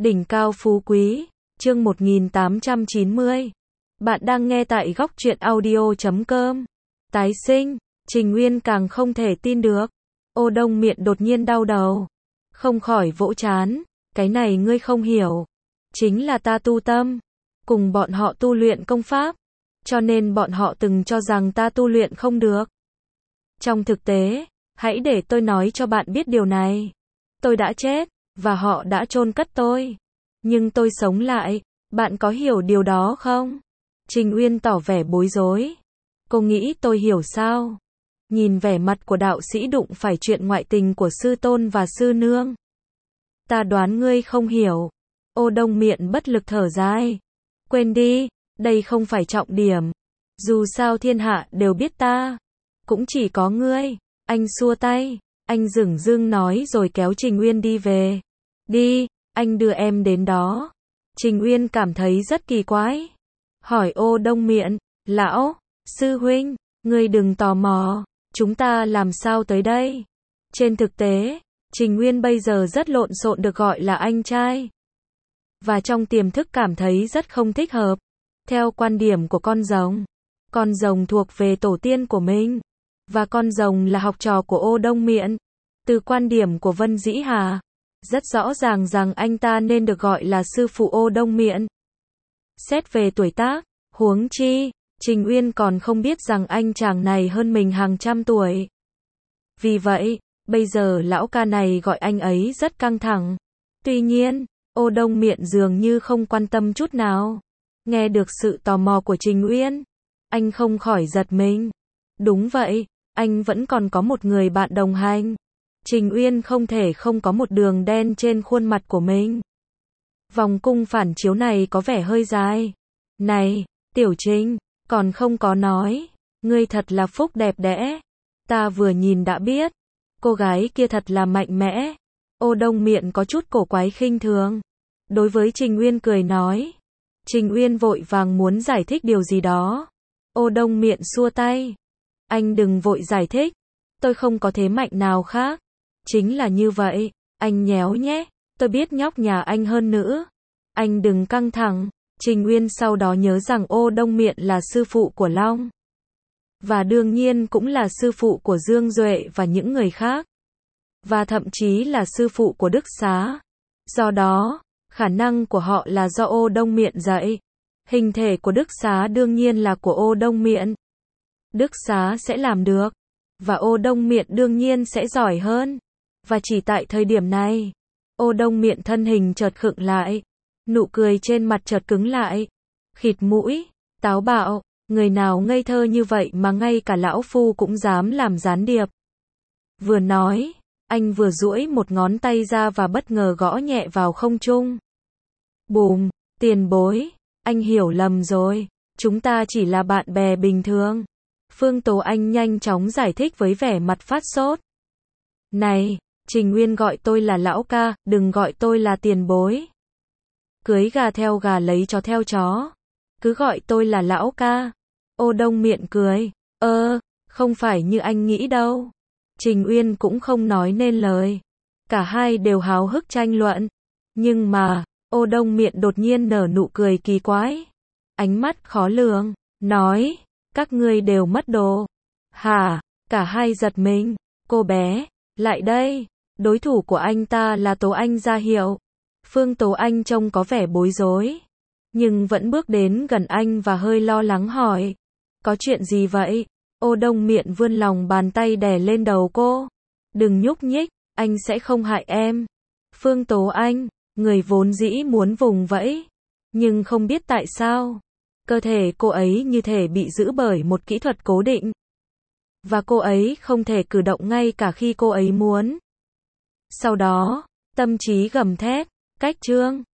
Đỉnh cao phú quý, chương 1890. Bạn đang nghe tại góc truyện audio.com. Tái sinh, Trình Uyên càng không thể tin được. Ô Đông Miện đột nhiên đau đầu, không khỏi vỗ trán, cái này ngươi không hiểu. Chính là ta tu tâm, cùng bọn họ tu luyện công pháp, cho nên bọn họ từng cho rằng ta tu luyện không được. Trong thực tế, hãy để tôi nói cho bạn biết điều này. Tôi đã chết, và họ đã chôn cất tôi. Nhưng tôi sống lại, bạn có hiểu điều đó không? Trình Uyên tỏ vẻ bối rối. Cô nghĩ tôi hiểu sao? Nhìn vẻ mặt của đạo sĩ đụng phải chuyện ngoại tình của sư tôn và sư nương. Ta đoán ngươi không hiểu. Ô Đông Miện bất lực thở dài. Quên đi, đây không phải trọng điểm. Dù sao thiên hạ đều biết ta. Cũng chỉ có ngươi. Anh xua tay. Anh dửng dưng nói rồi kéo Trình Uyên đi về. Đi, anh đưa em đến đó. Trình Uyên cảm thấy rất kỳ quái. Hỏi Ô Đông Miện, lão, sư huynh, ngươi đừng tò mò, chúng ta làm sao tới đây? Trên thực tế, Trình Uyên bây giờ rất lộn xộn được gọi là anh trai. Và trong tiềm thức cảm thấy rất không thích hợp. Theo quan điểm của con rồng thuộc về tổ tiên của mình. Và con rồng là học trò của Ô Đông Miện. Từ quan điểm của Vân Dĩ Hà, rất rõ ràng rằng anh ta nên được gọi là sư phụ Ô Đông Miện. Xét về tuổi tác, huống chi, Trình Uyên còn không biết rằng anh chàng này hơn mình hàng trăm tuổi. Vì vậy, bây giờ lão ca này gọi anh ấy rất căng thẳng. Tuy nhiên, Ô Đông Miện dường như không quan tâm chút nào. Nghe được sự tò mò của Trình Uyên, anh không khỏi giật mình. Đúng vậy, anh vẫn còn có một người bạn đồng hành. Trình Uyên không thể không có một đường đen trên khuôn mặt của mình. Vòng cung phản chiếu này có vẻ hơi dài. Này, Tiểu Trình, còn không có nói. Ngươi thật là phúc đẹp đẽ. Ta vừa nhìn đã biết. Cô gái kia thật là mạnh mẽ. Ô Đông Miện có chút cổ quái khinh thường. Đối với Trình Uyên cười nói. Trình Uyên vội vàng muốn giải thích điều gì đó. Ô Đông Miện xua tay. Anh đừng vội giải thích. Tôi không có thế mạnh nào khác. Chính là như vậy, anh nhéo nhé. Tôi biết nhóc nhà anh hơn nữa. Anh đừng căng thẳng. Trình Uyên sau đó nhớ rằng Ô Đông Miện là sư phụ của Long. Và đương nhiên cũng là sư phụ của Dương Duệ và những người khác. Và thậm chí là sư phụ của Đức Xá. Do đó, khả năng của họ là do Ô Đông Miện dạy. Hình thể của Đức Xá đương nhiên là của Ô Đông Miện. Đức Xá sẽ làm được. Và Ô Đông Miện đương nhiên sẽ giỏi hơn. Và chỉ tại thời điểm này, Ô Đông Miện thân hình chợt khựng lại. Nụ cười trên mặt chợt cứng lại. Khịt mũi, táo bạo, người nào ngây thơ như vậy mà ngay cả lão phu cũng dám làm gián điệp. Vừa nói, anh vừa duỗi một ngón tay ra và bất ngờ gõ nhẹ vào không trung. Bùm, tiền bối, anh hiểu lầm rồi, chúng ta chỉ là bạn bè bình thường. Phương Tố Anh nhanh chóng giải thích với vẻ mặt phát sốt. Này, Trình Uyên gọi tôi là lão ca, đừng gọi tôi là tiền bối. Cưới gà theo gà lấy chó theo chó. Cứ gọi tôi là lão ca. Ô Đông Miện cười. Không phải như anh nghĩ đâu. Trình Uyên cũng không nói nên lời. Cả hai đều háo hức tranh luận. Nhưng mà, Ô Đông Miện đột nhiên nở nụ cười kỳ quái. Ánh mắt khó lường, nói, các ngươi đều mất đồ. Hả? Cả hai giật mình. Cô bé, lại đây. Đối thủ của anh ta là Tố Anh ra hiệu. Phương Tố Anh trông có vẻ bối rối. Nhưng vẫn bước đến gần anh và hơi lo lắng hỏi. Có chuyện gì vậy? Ô Đông Miện vươn lòng bàn tay đè lên đầu cô. Đừng nhúc nhích, anh sẽ không hại em. Phương Tố Anh, người vốn dĩ muốn vùng vẫy. Nhưng không biết tại sao. Cơ thể cô ấy như thể bị giữ bởi một kỹ thuật cố định. Và cô ấy không thể cử động ngay cả khi cô ấy muốn. Sau đó, tâm trí gầm thét, cách trương,